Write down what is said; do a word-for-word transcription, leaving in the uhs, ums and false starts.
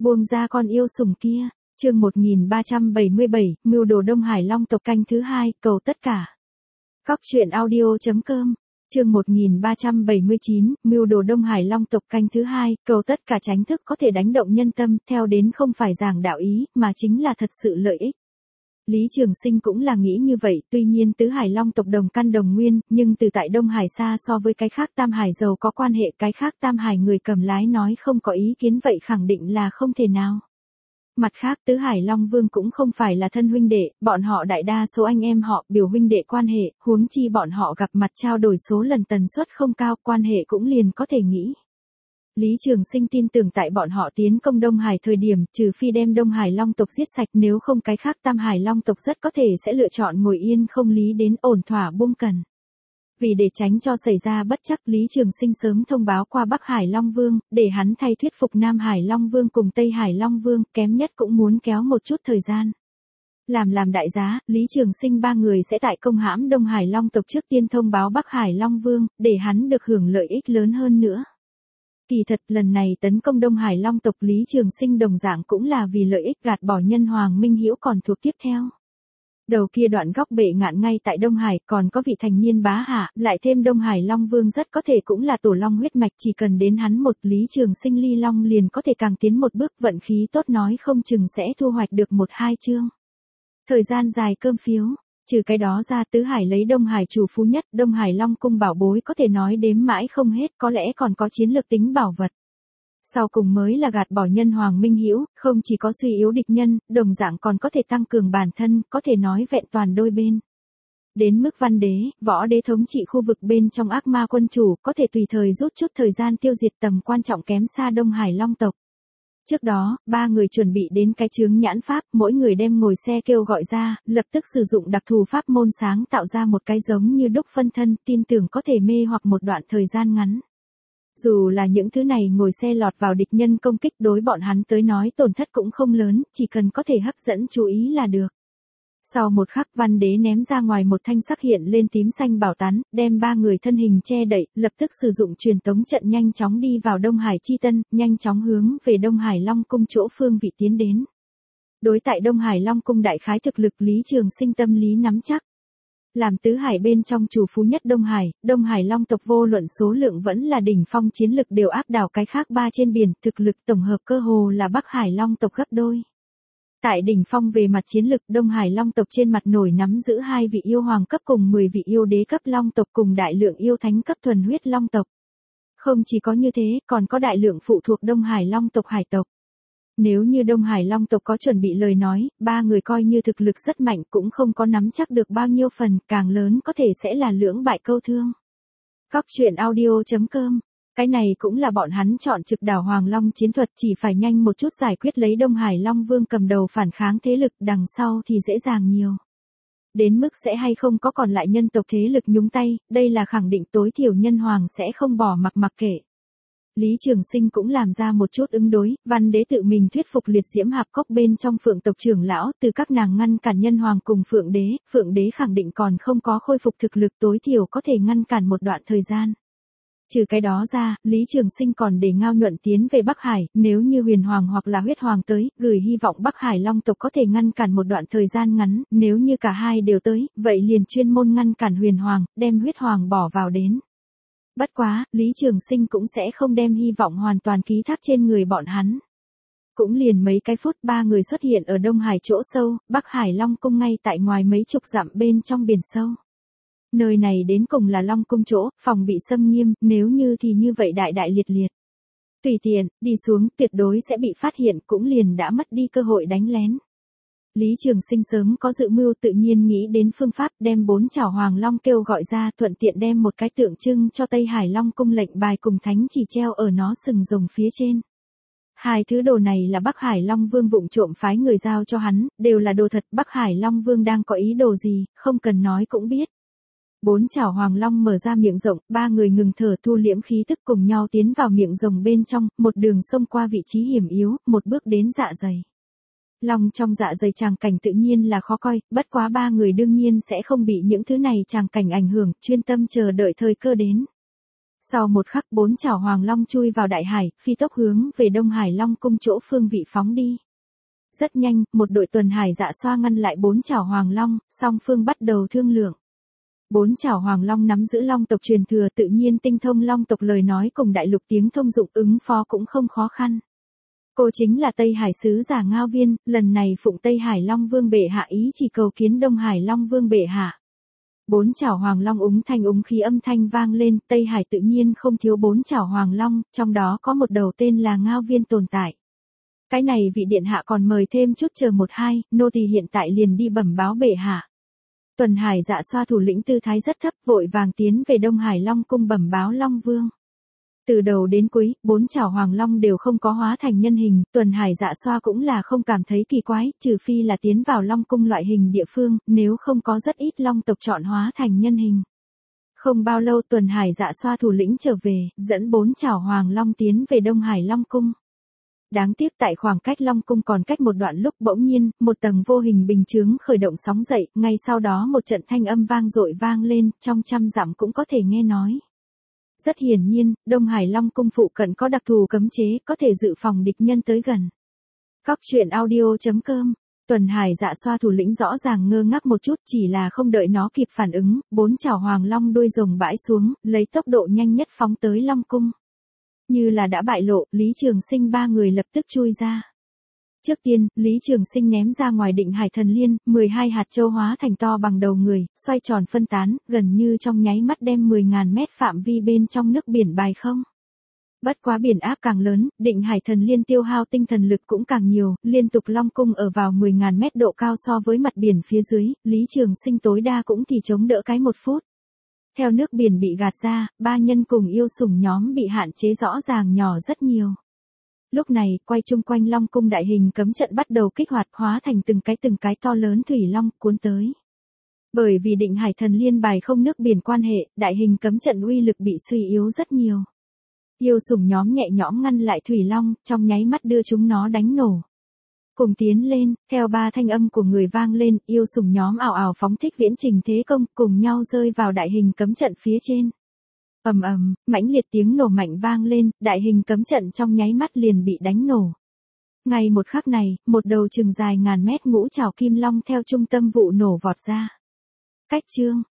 Buông ra con yêu sủng kia. Chương một nghìn ba trăm bảy mươi bảy, mưu đồ Đông Hải Long tộc canh thứ hai, cầu tất cả. Cóc truyện audio chấm com. Chương một nghìn ba trăm bảy mươi chín, mưu đồ Đông Hải Long tộc canh thứ hai, cầu tất cả tránh thức có thể đánh động nhân tâm, theo đến không phải giảng đạo ý, mà chính là thật sự lợi ích. Lý Trường Sinh cũng là nghĩ như vậy, tuy nhiên tứ Hải Long tộc đồng căn đồng nguyên, nhưng từ tại Đông Hải xa so với cái khác Tam Hải giàu có quan hệ, cái khác Tam Hải người cầm lái nói không có ý kiến vậy khẳng định là không thể nào. Mặt khác tứ Hải Long Vương cũng không phải là thân huynh đệ, bọn họ đại đa số anh em họ biểu huynh đệ quan hệ, huống chi bọn họ gặp mặt trao đổi số lần tần suất không cao, quan hệ cũng liền có thể nghĩ. Lý Trường Sinh tin tưởng tại bọn họ tiến công Đông Hải thời điểm, trừ phi đem Đông Hải Long tộc giết sạch, nếu không cái khác Tam Hải Long tộc rất có thể sẽ lựa chọn ngồi yên không lý đến ổn thỏa buông cần. Vì để tránh cho xảy ra bất trắc, Lý Trường Sinh sớm thông báo qua Bắc Hải Long Vương, để hắn thay thuyết phục Nam Hải Long Vương cùng Tây Hải Long Vương, kém nhất cũng muốn kéo một chút thời gian. Làm làm đại giá, Lý Trường Sinh ba người sẽ tại công hãm Đông Hải Long tộc trước tiên thông báo Bắc Hải Long Vương, để hắn được hưởng lợi ích lớn hơn nữa. Kỳ thật lần này tấn công Đông Hải Long tộc Lý Trường Sinh đồng dạng cũng là vì lợi ích gạt bỏ nhân Hoàng Minh Hữu còn thuộc tiếp theo. Đầu kia đoạn góc bệ ngạn ngay tại Đông Hải còn có vị thành niên bá hạ, lại thêm Đông Hải Long Vương rất có thể cũng là tổ long huyết mạch, chỉ cần đến hắn một Lý Trường Sinh ly long liền có thể càng tiến một bước, vận khí tốt nói không chừng sẽ thu hoạch được một hai chương. Thời gian dài cơm phiếu, trừ cái đó ra tứ Hải lấy Đông Hải chủ phú nhất, Đông Hải Long cung bảo bối có thể nói đếm mãi không hết, có lẽ còn có chiến lược tính bảo vật. Sau cùng mới là gạt bỏ nhân Hoàng Minh Hữu, không chỉ có suy yếu địch nhân, đồng dạng còn có thể tăng cường bản thân, có thể nói vẹn toàn đôi bên. Đến mức văn đế, võ đế thống trị khu vực bên trong ác ma quân chủ, có thể tùy thời rút chút thời gian tiêu diệt tầm quan trọng kém xa Đông Hải Long tộc. Trước đó, ba người chuẩn bị đến cái chướng nhãn pháp, mỗi người đem ngồi xe kêu gọi ra, lập tức sử dụng đặc thù pháp môn sáng tạo ra một cái giống như đúc phân thân, tin tưởng có thể mê hoặc một đoạn thời gian ngắn. Dù là những thứ này ngồi xe lọt vào địch nhân công kích đối bọn hắn tới nói tổn thất cũng không lớn, chỉ cần có thể hấp dẫn chú ý là được. Sau một khắc văn đế ném ra ngoài một thanh sắc hiện lên tím xanh bảo tán, đem ba người thân hình che đậy, lập tức sử dụng truyền tống trận nhanh chóng đi vào Đông Hải Chi Tân, nhanh chóng hướng về Đông Hải Long cung chỗ phương vị tiến đến. Đối tại Đông Hải Long cung đại khái thực lực Lý Trường Sinh tâm lý nắm chắc. Làm tứ hải bên trong chủ phú nhất Đông Hải, Đông Hải Long tộc vô luận số lượng vẫn là đỉnh phong chiến lực đều áp đảo cái khác ba trên biển, thực lực tổng hợp cơ hồ là Bắc Hải Long tộc gấp đôi. Tại đỉnh phong về mặt chiến lực, Đông Hải Long tộc trên mặt nổi nắm giữ hai vị yêu hoàng cấp cùng mười vị yêu đế cấp Long tộc cùng đại lượng yêu thánh cấp thuần huyết Long tộc. Không chỉ có như thế, còn có đại lượng phụ thuộc Đông Hải Long tộc hải tộc. Nếu như Đông Hải Long tộc có chuẩn bị lời nói, ba người coi như thực lực rất mạnh cũng không có nắm chắc được bao nhiêu phần, càng lớn có thể sẽ là lưỡng bại câu thương. Cóc truyện audio chấm com. Cái này cũng là bọn hắn chọn trực đảo Hoàng Long chiến thuật, chỉ phải nhanh một chút giải quyết lấy Đông Hải Long Vương cầm đầu phản kháng thế lực, đằng sau thì dễ dàng nhiều. Đến mức sẽ hay không có còn lại nhân tộc thế lực nhúng tay, đây là khẳng định tối thiểu nhân hoàng sẽ không bỏ mặc mặc kệ. Lý Trường Sinh cũng làm ra một chút ứng đối, văn đế tự mình thuyết phục liệt diễm hạp cốc bên trong phượng tộc trưởng lão, từ các nàng ngăn cản nhân hoàng cùng phượng đế, phượng đế khẳng định còn không có khôi phục thực lực tối thiểu có thể ngăn cản một đoạn thời gian. Trừ cái đó ra, Lý Trường Sinh còn để Ngao Nhuận tiến về Bắc Hải, nếu như huyền hoàng hoặc là huyết hoàng tới, gửi hy vọng Bắc Hải Long tộc có thể ngăn cản một đoạn thời gian ngắn, nếu như cả hai đều tới, vậy liền chuyên môn ngăn cản huyền hoàng, đem huyết hoàng bỏ vào đến. Bất quá, Lý Trường Sinh cũng sẽ không đem hy vọng hoàn toàn ký thác trên người bọn hắn. Cũng liền mấy cái phút ba người xuất hiện ở Đông Hải chỗ sâu, Bắc Hải Long cung ngay tại ngoài mấy chục dặm bên trong biển sâu. Nơi này đến cùng là Long cung chỗ, phòng bị xâm nghiêm, nếu như thì như vậy đại đại liệt liệt. Tùy tiện, đi xuống tuyệt đối sẽ bị phát hiện, cũng liền đã mất đi cơ hội đánh lén. Lý Trường Sinh sớm có dự mưu, tự nhiên nghĩ đến phương pháp đem bốn chảo Hoàng Long kêu gọi ra, thuận tiện đem một cái tượng trưng cho Tây Hải Long cung lệnh bài cùng thánh chỉ treo ở nó sừng rồng phía trên. Hai thứ đồ này là Bắc Hải Long Vương vụng trộm phái người giao cho hắn, đều là đồ thật. Bắc Hải Long Vương đang có ý đồ gì, không cần nói cũng biết. Bốn chảo Hoàng Long mở ra miệng rộng, ba người ngừng thở thu liễm khí tức cùng nhau tiến vào miệng rồng bên trong, một đường xông qua vị trí hiểm yếu, một bước đến dạ dày. Long trong dạ dày tràng cảnh tự nhiên là khó coi, bất quá ba người đương nhiên sẽ không bị những thứ này tràng cảnh ảnh hưởng, chuyên tâm chờ đợi thời cơ đến. Sau một khắc bốn chảo hoàng long chui vào đại hải, phi tốc hướng về Đông Hải Long cung chỗ phương vị phóng đi. Rất nhanh, một đội tuần hải dạ xoa ngăn lại bốn chảo hoàng long, song phương bắt đầu thương lượng. Bốn chảo hoàng long nắm giữ long tộc truyền thừa, tự nhiên tinh thông long tộc lời nói cùng đại lục tiếng thông dụng, ứng phó cũng không khó khăn. Cô chính là Tây Hải sứ giả Ngao Viên, lần này phụng Tây Hải Long Vương bệ hạ ý chỉ cầu kiến Đông Hải Long Vương bệ hạ. Bốn chảo hoàng long úng thanh úng khí âm thanh vang lên, Tây Hải tự nhiên không thiếu bốn chảo hoàng long, trong đó có một đầu tên là Ngao Viên tồn tại. Cái này vị điện hạ còn mời thêm chút chờ một hai, nô tỳ hiện tại liền đi bẩm báo bệ hạ. Tuần hải dạ xoa thủ lĩnh tư thái rất thấp, vội vàng tiến về Đông Hải Long cung bẩm báo Long Vương. Từ đầu đến cuối, bốn chảo hoàng long đều không có hóa thành nhân hình, tuần hải dạ xoa cũng là không cảm thấy kỳ quái, trừ phi là tiến vào long cung loại hình địa phương, nếu không có rất ít long tộc chọn hóa thành nhân hình. Không bao lâu tuần hải dạ xoa thủ lĩnh trở về, dẫn bốn chảo hoàng long tiến về Đông Hải Long cung. Đáng tiếc tại khoảng cách Long cung còn cách một đoạn lúc bỗng nhiên, một tầng vô hình bình chướng khởi động sóng dậy, ngay sau đó một trận thanh âm vang dội vang lên, trong trăm dặm cũng có thể nghe nói. Rất hiển nhiên, Đông Hải Long cung phụ cận có đặc thù cấm chế, có thể dự phòng địch nhân tới gần. Cóc truyện audio chấm com. Tuần hải dạ xoa thủ lĩnh rõ ràng ngơ ngác một chút, chỉ là không đợi nó kịp phản ứng, bốn chảo hoàng long đuôi rồng bãi xuống, lấy tốc độ nhanh nhất phóng tới Long cung. Như là đã bại lộ, Lý Trường Sinh ba người lập tức chui ra. Trước tiên, Lý Trường Sinh ném ra ngoài Định Hải Thần Liên, mười hai hạt châu hóa thành to bằng đầu người, xoay tròn phân tán, gần như trong nháy mắt đem mười nghìn mét phạm vi bên trong nước biển bài không. Bất quá biển áp càng lớn, Định Hải Thần Liên tiêu hao tinh thần lực cũng càng nhiều, liên tục Long cung ở vào mười nghìn mét độ cao so với mặt biển phía dưới, Lý Trường Sinh tối đa cũng thì chống đỡ cái một phút. Theo nước biển bị gạt ra, ba nhân cùng yêu sủng nhóm bị hạn chế rõ ràng nhỏ rất nhiều. Lúc này, quay chung quanh Long cung đại hình cấm trận bắt đầu kích hoạt, hóa thành từng cái từng cái to lớn thủy long cuốn tới. Bởi vì Định Hải Thần Liên bài không nước biển quan hệ, đại hình cấm trận uy lực bị suy yếu rất nhiều. Yêu sủng nhóm nhẹ nhõm ngăn lại thủy long, trong nháy mắt đưa chúng nó đánh nổ. Cùng tiến lên, theo ba thanh âm của người vang lên, yêu sủng nhóm ảo ảo phóng thích viễn trình thế công, cùng nhau rơi vào đại hình cấm trận phía trên. Ầm ầm, mãnh liệt tiếng nổ mạnh vang lên, đại hình cấm trận trong nháy mắt liền bị đánh nổ. Ngay một khắc này, một đầu chừng dài ngàn mét ngũ trảo kim long theo trung tâm vụ nổ vọt ra. Cách chương